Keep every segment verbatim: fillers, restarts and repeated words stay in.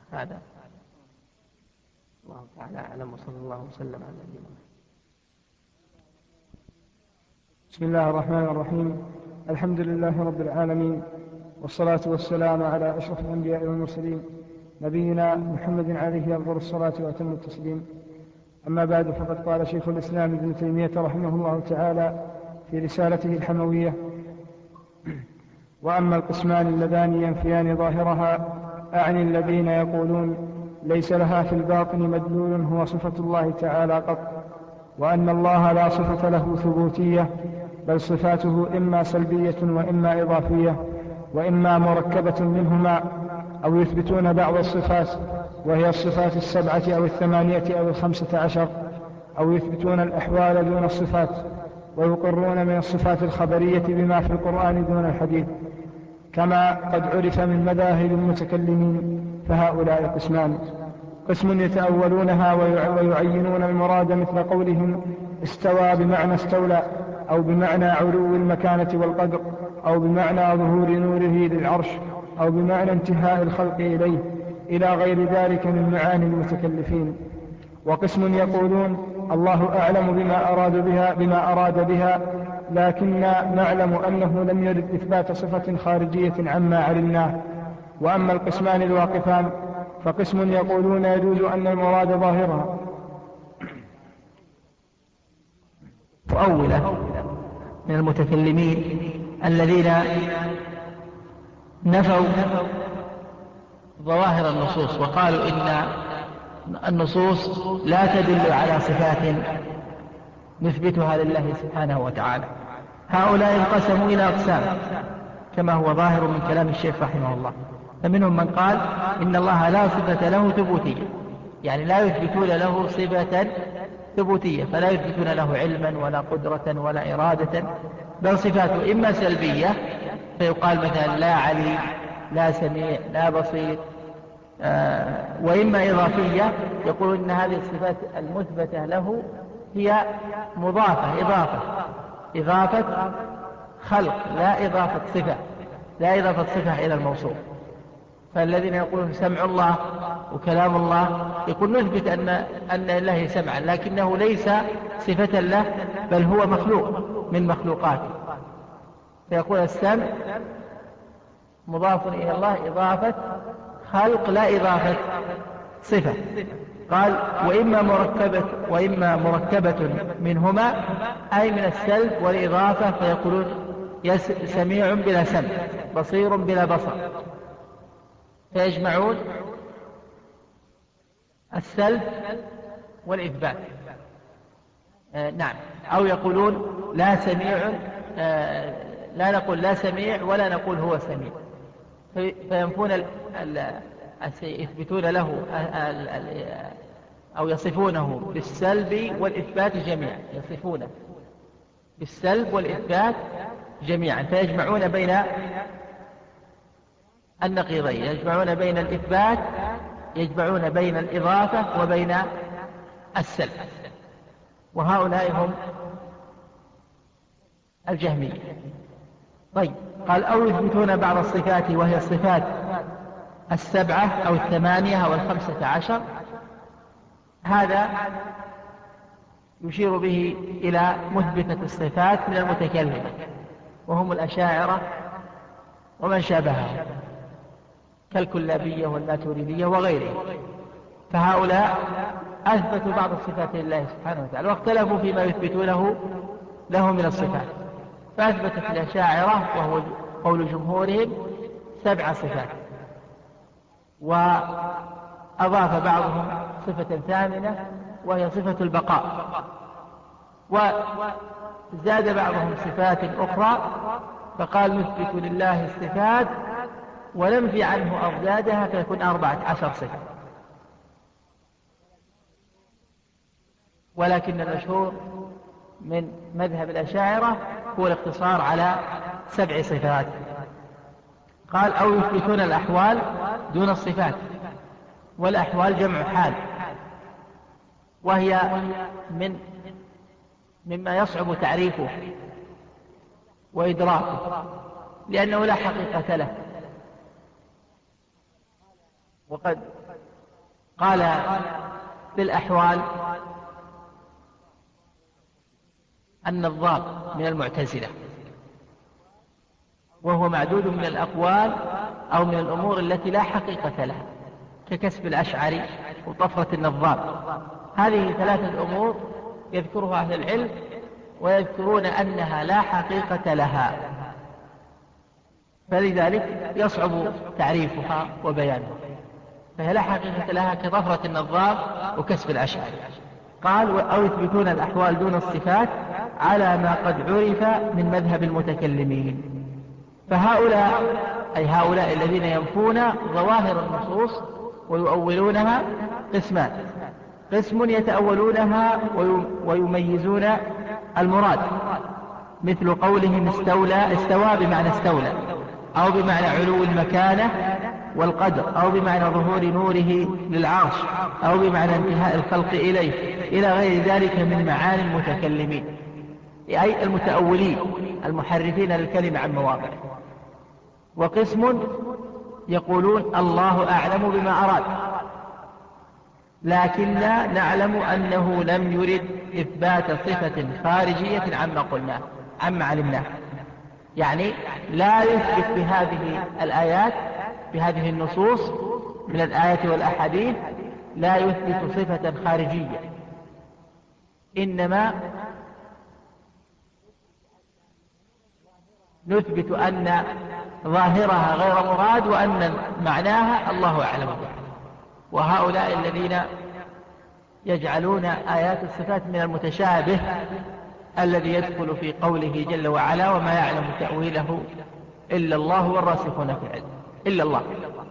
هذا الله تعالى أعلم، وصلى الله وسلم على نبينا محمد. بسم الله الرحمن الرحيم. الحمد لله رب العالمين، والصلاة والسلام على أشرف الأنبياء والمرسلين نبينا محمد عليه أفضل الصلاة وأتم التسليم. أما بعد، فقد قال شيخ الإسلام ابن تيمية رحمه الله تعالى في رسالته الحموية: وأما القسمان اللذان ينفيان ظاهرها، أعني الذين يقولون ليس لها في الباطن مدلول هو صفة الله تعالى قط، وأن الله لا صفة له ثبوتية، بل صفاته إما سلبية وإما إضافية وإما مركبة منهما، أو يثبتون بعض الصفات وهي الصفات السبعة أو الثمانية أو الخمسة عشر، أو يثبتون الأحوال دون الصفات، ويقرون من الصفات الخبرية بما في القرآن دون الحديث، كما قد عرف من مذاهب المتكلمين. فهؤلاء قسمان: قسم يتأولونها ويعينون المراد، مثل قولهم استوى بمعنى استولى، أو بمعنى علو المكانة والقدر، أو بمعنى ظهور نوره للعرش، أو بمعنى انتهاء الخلق إليه، إلى غير ذلك من معاني المتكلفين. وقسم يقولون الله أعلم بما أراد بها, بما أراد بها لكننا نعلم أنه لم يرد إثبات صفة خارجية عما علمناه. وأما القسمان الواقفان، فقسم يقولون يجوز أن المراد ظاهرها مؤولة من المتكلمين الذين نفوا ظواهر النصوص وقالوا إن النصوص لا تدل على صفات نثبتها لله سبحانه وتعالى. هؤلاء انقسموا إلى أقسام كما هو ظاهر من كلام الشيخ رحمه الله. فمنهم من قال إن الله لا صفة له ثبوتية، يعني لا يثبتون له صفة ثبوتية، فلا يثبتون له علما ولا قدرة ولا إرادة، بل صفاته إما سلبية فيقال مثلا لا عليم لا سميع لا بصير، آه وإما إضافية يقول إن هذه الصفات المثبتة له هي مضافة إضافة إضافة خلق لا إضافة صفة لا إضافة صفة إلى الموصوف. فالذين يقولون سمع الله وكلام الله يقول نثبت أن, أن الله سمعا، لكنه ليس صفة له بل هو مخلوق من مخلوقاته، فيقول السمع مضاف إلى الله إضافة خلق لا إضافة صفة. قال وإما مركبة, وإما مركبة منهما أي من السلب والإضافة، فيقولون سميع بلا سمع بصير بلا بصر، فيجمعون السلب والإثبات. آه نعم. أو يقولون لا سميع، آه لا نقول لا سميع ولا نقول هو سميع، في فينفون ال ال يثبتون له ال ال أو يصفونه بالسلب والإثبات جميعا، يصفونه بالسلب والإثبات جميعا، فيجمعون بين النقيضين، يجمعون بين الإثبات يجمعون بين الإضافة وبين السلب. وهؤلاء هم الجهمية. طيب، قال أو يثبتون بعض الصفات وهي الصفات السبعة أو الثمانية أو الخمسة عشر. هذا يشير به إلى مثبتة الصفات من المتكلمة، وهم الأشاعرة ومن شابههم كالكلابية والماتريدية وغيرهم. فهؤلاء أثبتوا بعض الصفات لله سبحانه وتعالى، واختلفوا فيما يثبتونه له من الصفات. فأثبتت الأشاعرة وهو قول جمهورهم سبع صفات، وأضاف بعضهم صفة ثامنة وهي صفة البقاء، وزاد بعضهم صفات أخرى فقال نثبت لله الصفات وننفي عنه أضدادها فيكون أربعة عشر صفة. ولكن المشهور من مذهب الأشاعرة هو الاقتصار على سبع صفات. قال أو يثبتون الأحوال دون الصفات، والأحوال جمع حال، وهي من مما يصعب تعريفه وإدراكه لأنه لا حقيقة له. وقد قال في الأحوال النظام من المعتزلة، وهو معدود من الأقوال أو من الأمور التي لا حقيقة لها، ككسب الأشعري وطفرة النظام. هذه ثلاثة أمور يذكرها أهل العلم ويذكرون أنها لا حقيقة لها، فلذلك يصعب تعريفها وبيانها، فهي لا حقيقة لها كطفرة النظام وكسب الأشعري. قال أو يثبتون الأحوال دون الصفات على ما قد عرف من مذهب المتكلمين. فهؤلاء أي هؤلاء الذين ينفون ظواهر النصوص ويؤولونها قسمان: قسم يتأولونها ويميزون المراد، مثل قولهم استولى استوى بمعنى استولى، أو بمعنى علو المكانة والقدر، أو بمعنى ظهور نوره للعرش، أو بمعنى انتهاء الخلق إليه، إلى غير ذلك من معاني المتكلمين، أي المتأولين المحرفين للكلمة عن مواضعه. وقسم يقولون الله أعلم بما أراد، لكننا نعلم أنه لم يرد إثبات صفة خارجية عما قلناه عما علمناه، يعني لا يثبت بهذه الآيات بهذه النصوص من الآيات والأحاديث لا يثبت صفة خارجية، إنما نثبت أن ظاهرها غير مراد وأن معناها الله أعلم به. وهؤلاء الذين يجعلون آيات الصفات من المتشابه الذي يدخل في قوله جل وعلا وما يعلم تأويله إلا الله والراسخون في العلم، إلا الله،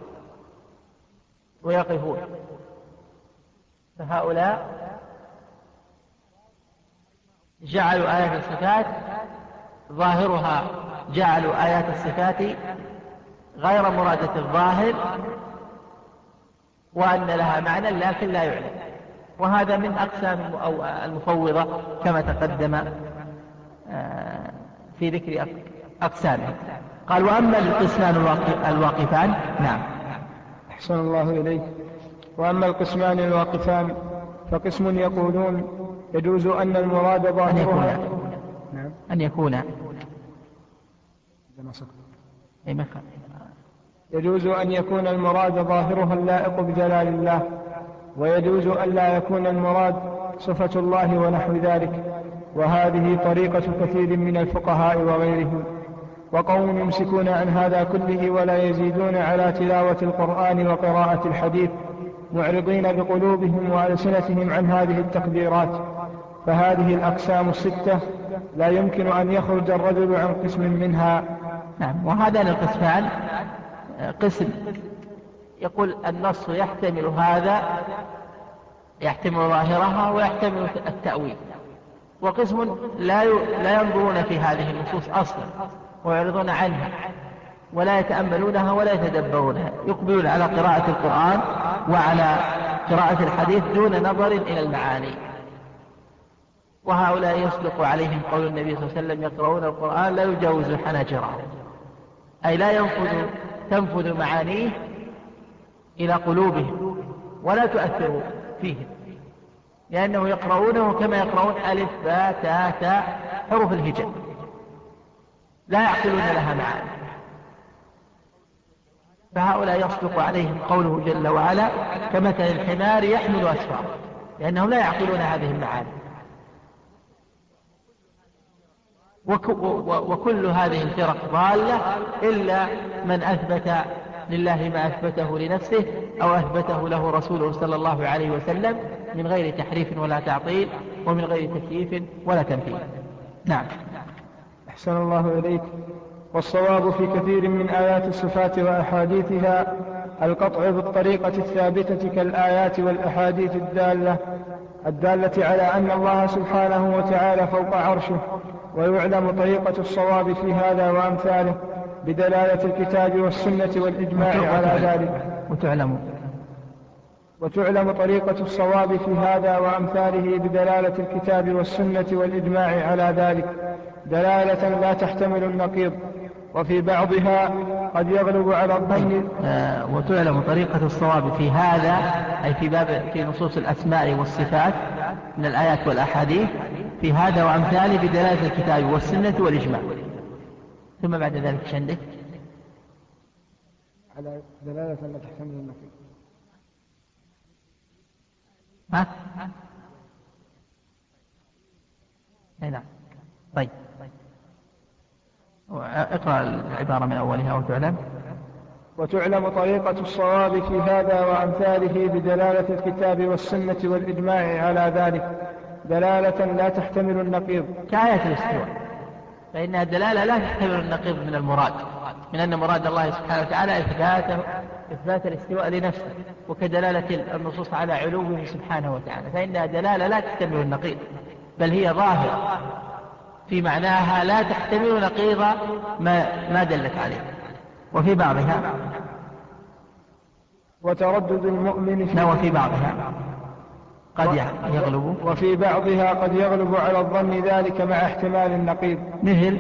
ويقفون. فهؤلاء جعلوا آيات الصفات ظاهرها جعلوا آيات الصفات غير مرادة الظاهر وأن لها معنى لكن لا يعلم، وهذا من أقسام المفوضة كما تقدم في ذكر أقسامه. قال وأما القسمان الواقفان. نعم. أحسن الله إليك. وأما القسمان الواقفان فقسم يقولون يجوز أن المراد ظاهرها أن يكون نعم. أن يكون يجوز أن يكون المراد ظاهرها اللائق بجلال الله، ويجوز أن لا يكون المراد صفة الله ونحو ذلك، وهذه طريقة كثير من الفقهاء وغيرهم. وقوم يمسكون عن هذا كله ولا يزيدون على تلاوة القرآن وقراءة الحديث، معرضين بقلوبهم وألسنتهم عن هذه التقديرات. فهذه الأقسام الستة لا يمكن أن يخرج الرجل عن قسم منها. نعم. وهذان القسمان قسم يقول النص يحتمل هذا، يحتمل ظاهرها ويحتمل التأويل، وقسم لا لا ينظرون في هذه النصوص أصلا ويعرضون عنها ولا يتأملونها ولا يتدبرونها، يقبلون على قراءة القرآن وعلى قراءة الحديث دون نظر إلى المعاني. وهؤلاء يصدق عليهم قول النبي صلى الله عليه وسلم يقرؤون القرآن لا يجاوز حناجرهم، أي لا ينفذ تنفذ معانيه إلى قلوبهم ولا تؤثر فيهم، لأنه يقرؤونه كما يقرؤون ألف باء تاء تاء حروف الهجاء، لا يعقلون لها معاني. فهؤلاء يصدق عليهم قوله جل وعلا كمثل الحمار يحمل أسفارا، لأنهم لا يعقلون هذه المعاني. وكل هذه الفرق ضالة إلا من أثبت لله ما أثبته لنفسه أو أثبته له رسوله صلى الله عليه وسلم من غير تحريف ولا تعطيل ومن غير تكييف ولا تمثيل. نعم. أحسن الله إليك. والصواب في كثير من آيات الصفات وأحاديثها القطع بالطريقة الثابتة كالآيات والأحاديث الدالة الدالة على أن الله سبحانه وتعالى فوق عرشه، ويعلم طريقة الصواب في هذا وأمثاله بدلالة الكتاب والسنة والإجماع على ذلك. وتعلم وتعلم طريقة الصواب في هذا وأمثاله بدلالة الكتاب والسنة والإجماع على ذلك دلالة لا تحتمل النقيض. وفي بعضها قد يغلب على الظن. آه وتعلم طريقة الصواب في هذا، أي في باب في نصوص الأسماء والصفات من الآيات والأحاديث، في هذا وأمثاله بدلالة الكتاب والسنة والإجماع. ثم بعد ذلك ايش عندك؟ على دلالة أن تحتمل النقيض. ها؟ أي نعم. طيب اقرأ العبارة من أولها. وتعلم وتعلم طريقة الصواب في هذا وأمثاله بدلالة الكتاب والسنة والإجماع على ذلك دلالة لا تحتمل النقيض، كآية الاستواء، فإنها الدلالة لا تحتمل النقيض من المراد، من أن مراد الله سبحانه وتعالى إثبات إثبات الاستواء لنفسه، وكدلالة النصوص على علوه سبحانه وتعالى، فإنها دلالة لا تحتمل النقيض، بل هي ظاهرة في معناها لا تحتمل نقيض ما, ما دلت عليه. وفي بعضها وتردد المؤمن في, وفي بعضها قد يغلب وفي بعضها قد يغلب على الظن ذلك مع احتمال النقيض، مثل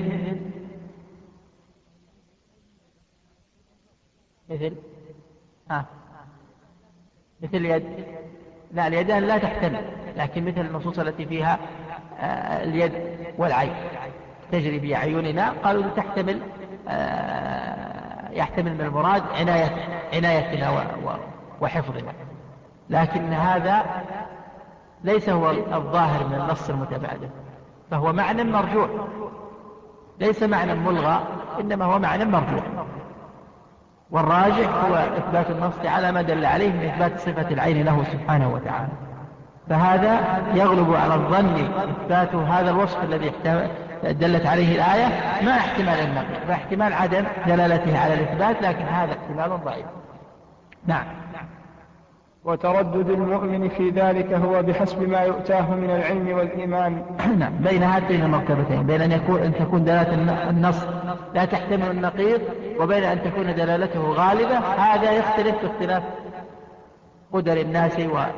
مثل ها مثل اليد. لا، اليدان لا تحتمل، لكن مثل النصوص التي فيها آه اليد والعين تجري بأعيننا، قالوا تحتمل آه يحتمل من المراد عناية عنايتنا وحفظنا، لكن هذا ليس هو الظاهر من النص المتبادل، فهو معنى مرجوح، ليس معنى ملغى، إنما هو معنى مرجوح، والراجح هو إثبات النص على ما دل عليه من إثبات صفة العين له سبحانه وتعالى. فهذا يغلب على الظن إثبات هذا الوصف الذي دلت عليه الآية مع احتمال النقيض، فاحتمال عدم دلالته على الإثبات، لكن هذا احتمال ضعيف. نعم. وتردد المؤمن في ذلك هو بحسب ما يؤتاه من العلم والإيمان. نعم، بين هاتين المرتبتين، بين أن, يكون أن تكون دلالة النص لا تحتمل النقيض، وبين أن تكون دلالته غالبة. هذا يختلف باختلاف قدر الناس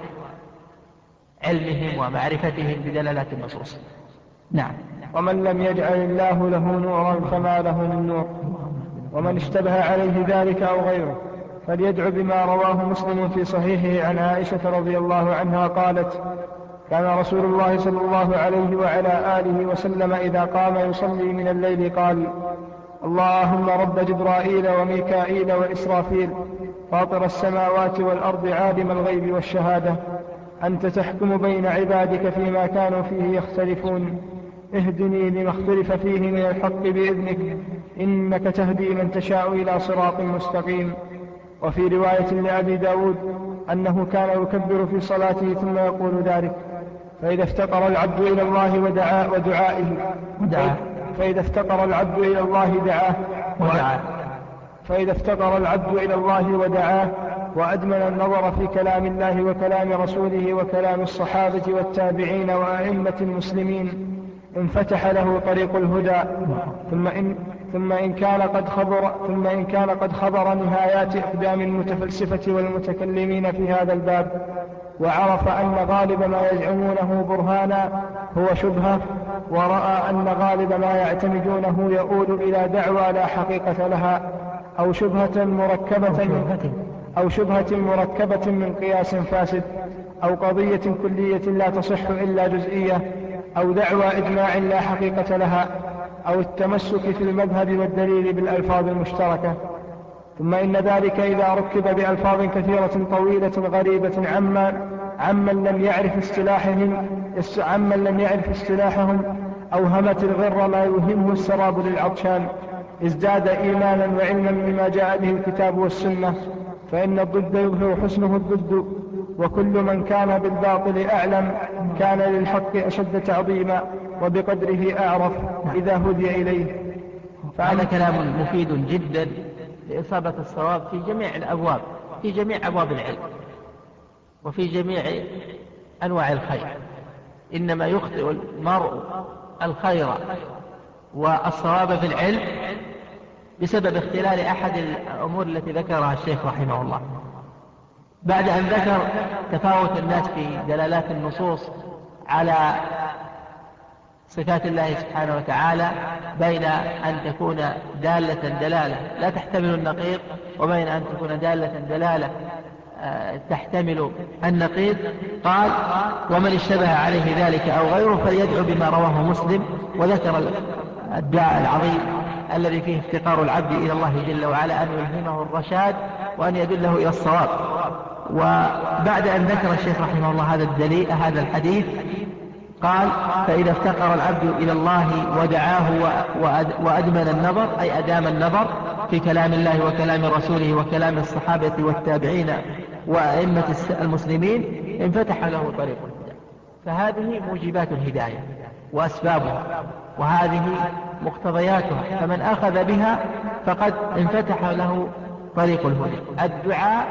وعلمهم ومعرفتهم بدلالات النصوص. نعم. ومن لم يجعل الله له نورا فما له من نور، ومن اشتبه عليه ذلك أو غيره فليدعو بما رواه مسلم في صحيحه عن عائشة رضي الله عنها قالت: كان رسول الله صلى الله عليه وعلى آله وسلم إذا قام يصلي من الليل قال: اللهم رب جبرائيل وميكائيل وإسرافيل فاطر السماوات والأرض عالم الغيب والشهادة، أنت تحكم بين عبادك فيما كانوا فيه يختلفون، اهدني لما اختلف فيه من الحق بإذنك، إنك تهدي من تشاء إلى صراط مستقيم. وفي رواية لأبي داود أنه كان يكبر في صلاته ثم يقول ذلك. فإذا افتقر العبد إلى الله ودعاء ودعائه فإذا افتقر العبد إلى الله دعاه ودعاه فإذا افتقر العبد إلى الله ودعاه وأدمن النظر في كلام الله وكلام رسوله وكلام الصحابة والتابعين وأئمة المسلمين انفتح له طريق الهدى. ثم إن, ثم إن كان قد خبر ثم إن كان قد خبر نهايات أقدام المتفلسفة والمتكلمين في هذا الباب، وعرف أن غالب ما يزعمونه برهانا هو شبهة، ورأى أن غالب ما يعتمدونه يؤول إلى دعوى لا حقيقة لها، أو شبهة مركبة من أو شبهة مركبة من قياس فاسد، أو قضية كلية لا تصح إلا جزئية، أو دعوى إجماع لا حقيقة لها، أو التمسك في المذهب والدليل بالألفاظ المشتركة. ثم إن ذلك إذا ركب بألفاظ كثيرة طويلة غريبة عما عمن لم يعرف اصطلاحهم عمن لم يعرف اصطلاحهم أوهمت الغر ما يوهمه السراب للعطشان، ازداد إيمانا وعلما بما جاء به الكتاب والسنة، فإن الضد يظهر حسنه الضد، وكل من كان بالباطل أعلم كان للحق أشد تعظيما وبقدره أعرف إذا هدي إليه. فهذا كلام مفيد جدا لإصابة الصواب في جميع الأبواب، في جميع أبواب العلم وفي جميع أنواع الخير. إنما يخطئ المرء الخير والصواب في العلم بسبب اختلال أحد الأمور التي ذكرها الشيخ رحمه الله، بعد أن ذكر تفاوت الناس في دلالات النصوص على صفات الله سبحانه وتعالى بين أن تكون دالة دلالة لا تحتمل النقيض وبين أن تكون دالة دلالة تحتمل النقيض. قال: ومن اشتبه عليه ذلك أو غيره فليدعو بما رواه مسلم، وذكر الدعاء العظيم الذي فيه افتقار العبد إلى الله جل وعلا أن يلهمه الرشاد وأن يدله إلى الصواب. وبعد أن ذكر الشيخ رحمه الله هذا الدليل هذا الحديث قال: فإذا افتقر العبد إلى الله ودعاه وأدمن النظر أي أدام النظر في كلام الله وكلام رسوله وكلام الصحابة والتابعين وأئمة المسلمين انفتح له طريق الهدى. فهذه موجبات الهداية وأسبابها، وهذه مقتضياتها، فمن أخذ بها فقد انفتح له طريق الهدى. الدعاء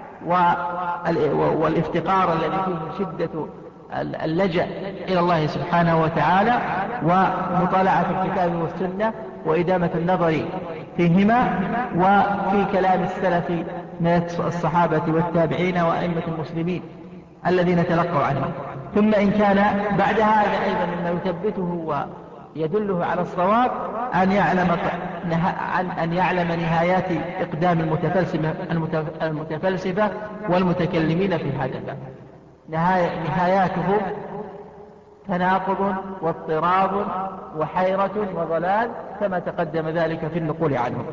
والافتقار الذي فيه شدة اللجأ إلى الله سبحانه وتعالى ومطالعة الكتاب والسنة وإدامة النظر فيهما وفي كلام السلف من الصحابة والتابعين وأئمة المسلمين الذين تلقوا عنهم. ثم إن كان بعد هذا أيضا مما يثبته ويدله على الصواب أن يعلم أن يعلم نهايات إقدام المتفلسفة والمتكلمين في هذا الباب. نهاياتهم تناقض واضطراب وحيرة وضلال كما تقدم ذلك في النقول عنهم.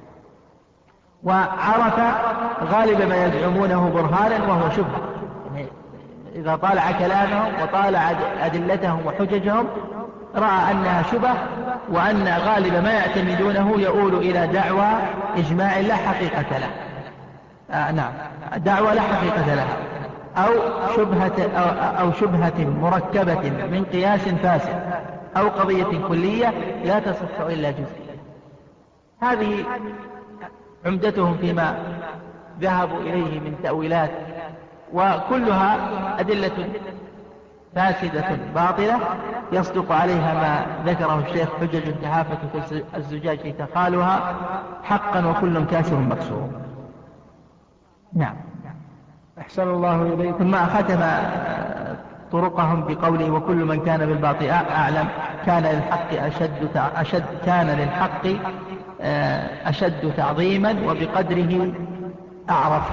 وعرف غالب ما يزعمونه برهانا وهو شبهة، يعني إذا طالع كلامهم وطالع أدلتهم وحججهم رأى أنها شبه، وأن غالب ما يعتمدونه يؤول إلى دعوى إجماع لا حقيقة له. آه نعم، دعوى لا حقيقة لها، أو شبهة, أو, أو شبهة مركبة من قياس فاسد، أو قضية كلية لا تصح إلا جزئيا. هذه عمدتهم فيما ذهبوا إليه من تأويلات، وكلها أدلة فاسدة باطلة يصدق عليها ما ذكره الشيخ: حجج كهافة الزجاج تخالها حقا وكل كاسر مكسور. نعم. أحسن الله إليكم. ثم ختم طرقهم بقوله: وكل من كان بالباطل أعلم كان للحق أشد, أشد كان للحق أشد تعظيما وبقدره أعرف.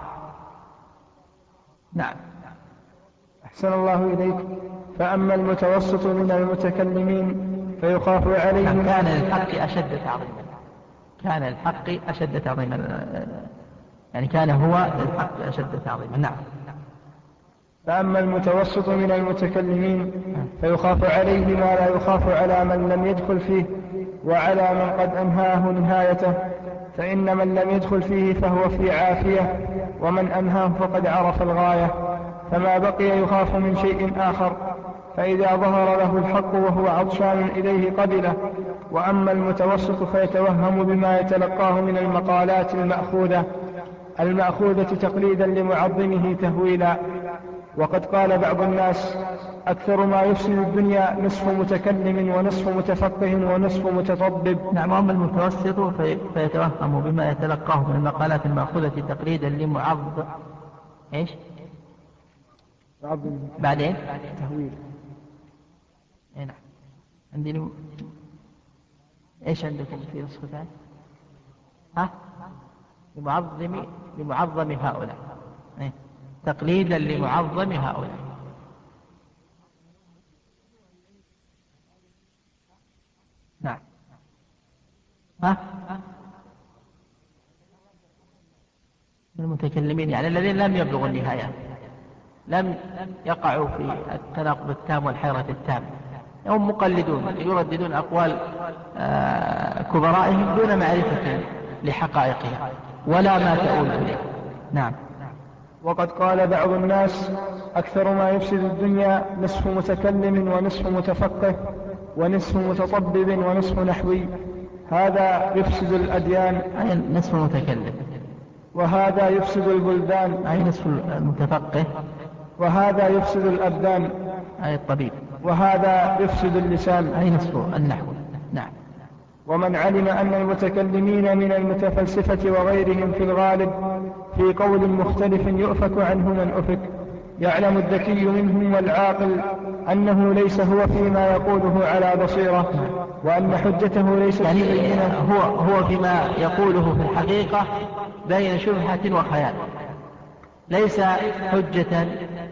نعم. أحسن الله إليكم. فأما المتوسط من المتكلمين فيخاف عليهم. كان للحق أشد تعظيما، كان للحق أشد تعظيما، يعني كان هو للحق أشد تعظيما. نعم. فأما المتوسط من المتكلمين فيخاف عليه ما لا يخاف على من لم يدخل فيه وعلى من قد أنهاه نهايته، فإن من لم يدخل فيه فهو في عافية، ومن أنهاه فقد عرف الغاية، فما بقي يخاف من شيء آخر، فإذا ظهر له الحق وهو عطشان إليه قبله. وأما المتوسط فيتوهم بما يتلقاه من المقالات المأخوذة المأخوذة تقليدا لمعظمه تهويلا. وقد قال بعض الناس: أكثر ما يفسد الدنيا نصف متكلم ونصف متفقه ونصف متطبب. نعم. أما المتوسط في فيتوهم بما يتلقاه من المقالات المأخوذة تقليدا لمعظم إيش؟ بعدين تهويل. نعم. عندنا إيش عندكم في نسختان؟ ها؟ لمعظم لمعظم هؤلاء، إيه؟ تقليدا لمعظم هؤلاء. نعم. ها؟ المتكلمين يعني الذين لم يبلغوا النهاية، لم يقعوا في التناقض التام والحيرة التامة، هم مقلدون يرددون أقوال كبرائهم دون معرفة لحقائقها ولا ما تؤول إليه. نعم. وقد قال بعض الناس: أكثر ما يفسد الدنيا نصف متكلم ونصف متفقه ونصف متطبب ونصف نحوي. هذا يفسد الأديان، أي نصف متكلم، وهذا يفسد البلدان، أي نصف المتفقه، وهذا يفسد الأبدان، أي الطبيب، وهذا يفسد اللسان، أي نصف النحو. نعم. ومن علم أن المتكلمين من المتفلسفة وغيرهم في الغالب في قول مختلف يؤفك عنه من أفك، يعلم الذكي منهم والعاقل أنه ليس هو فيما يقوله على بصيرة، وأن حجته ليست يعني بينة. هو, هو فيما يقوله في الحقيقة بين شبهة وخيال، ليس حجة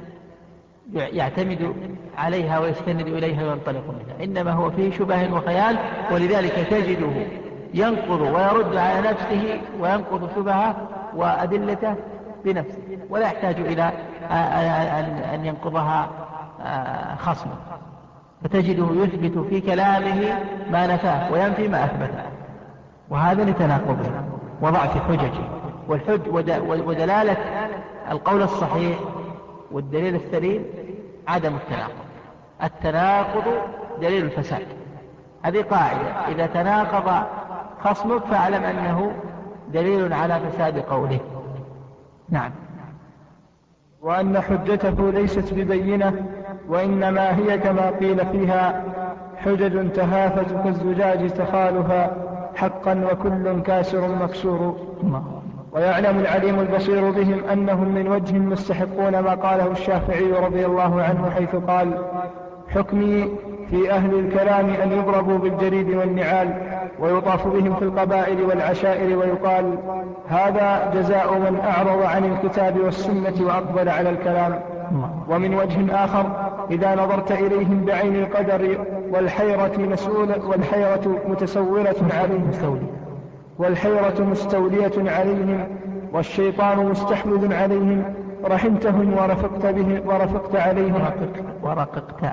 يعتمد عليها ويستند إليها وينطلق منها، إنما هو فيه شبه وخيال، ولذلك تجده ينقض ويرد على نفسه وينقض شبهه وأدلته بنفسه، ولا يحتاج إلى أن ينقضها خصمه، فتجده يثبت في كلامه ما نفاه وينفي ما أثبته، وهذا لتناقضه وضعف حججه. والحج ودلالة القول الصحيح والدليل السليم عدم التناقض. التناقض دليل الفساد، هذه قاعدة، إذا تناقض خصمك فاعلم أنه دليل على فساد قوله. نعم. وأن حجته ليست ببينة، وإنما هي كما قيل فيها حجج تهافت كالزجاج تخالفا حقا وكل كاسر مكسور. ويعلم العليم البصير بهم أنهم من وجه مستحقون ما قاله الشافعي رضي الله عنه حيث قال: حكمي في أهل الكلام أن يضربوا بالجريد والنعال ويطاف بهم في القبائل والعشائر، ويقال هذا جزاء من أعرض عن الكتاب والسنة وأقبل على الكلام. ومن وجه آخر إذا نظرت إليهم بعين القدر والحيرة, مسؤولة والحيرة متسولة عليهم والحيرة مستولية عليهم والشيطان مستحوذ عليهم، رحمتهم ورفقت بهم ورفقت عليهم ورققت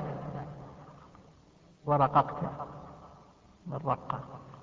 ورققت الرقة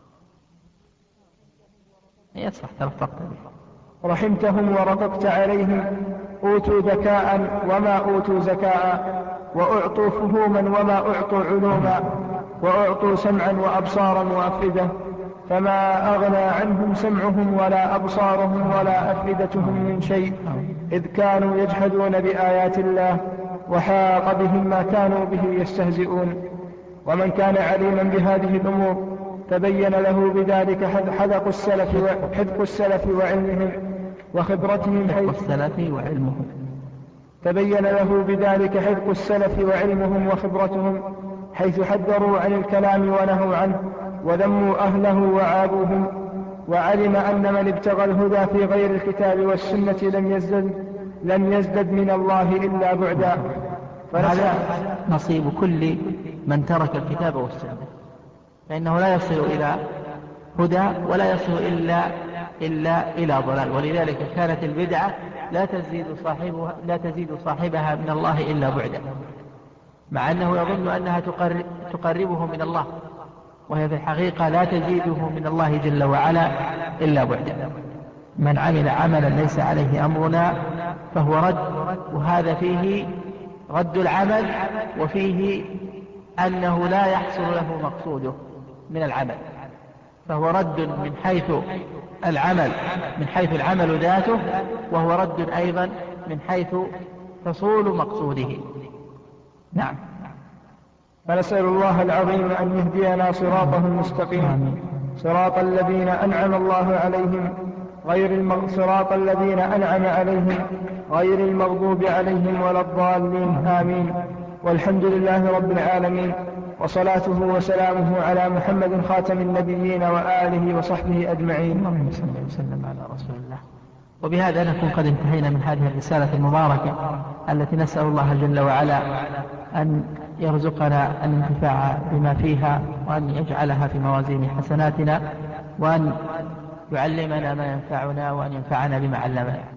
يصح ترفقت به. رحمتهم ورققت عليهم، أوتوا ذكاء وما أوتوا زكاء، وأعطوا فهوما وما أعطوا علوما، وأعطوا سمعا وأبصارا وأفئدة، فما أغنى عنهم سمعهم ولا أبصارهم ولا أفئدتهم من شيء، إذ كانوا يجحدون بآيات الله وحاق بهم ما كانوا به يستهزئون. ومن كان عليما بهذه الأمور تبين له بذلك حذق السلف وحذق السلف وعلمهم وخبرتهم حيث السلف وعلمهم تبين له بذلك حذق السلف وعلمهم وخبرتهم حيث حذروا عن الكلام ونهوا عنه وذموا أهله وعابوهم، وعلم أن من ابتغى الهدى في غير الكتاب والسنة لم يزدد, لم يزدد من الله إلا بعدا. هذا نصيب كل من ترك الكتاب والسنة، فإنه لا يصل إلى هدى ولا يصل إلا, إلا إلى ضلال. ولذلك كانت البدعة لا تزيد صاحبها, لا تزيد صاحبها من الله إلا بعدا، مع أنه يظن أنها تقرب تقربه من الله، وهي في الحقيقة لا تزيده من الله جل وعلا إلا بعدا. من عمل عملا ليس عليه أمرنا فهو رد، وهذا فيه رد العمل وفيه أنه لا يحصل له مقصوده من العمل، فهو رد من حيث العمل من حيث العمل ذاته، وهو رد أيضا من حيث حصول مقصوده. نعم. فنسأل الله العظيم أن يهدينا صراطه المستقيم، صراط الذين أنعم الله عليهم غير المغ... صراط الذين أنعم عليهم غير المغضوب عليهم ولا الضالين، آمين. والحمد لله رب العالمين، وصلاته وسلامه على محمد خاتم النبيين وآله وصحبه أجمعين. اللهم صل وسلم على رسول الله. وبهذا نكون قد انتهينا من هذه الرسالة المباركة التي نسأل الله جل وعلا أن يرزقنا الانتفاع بما فيها، وأن يجعلها في موازين حسناتنا، وأن يعلمنا ما ينفعنا، وأن ينفعنا بما علمنا.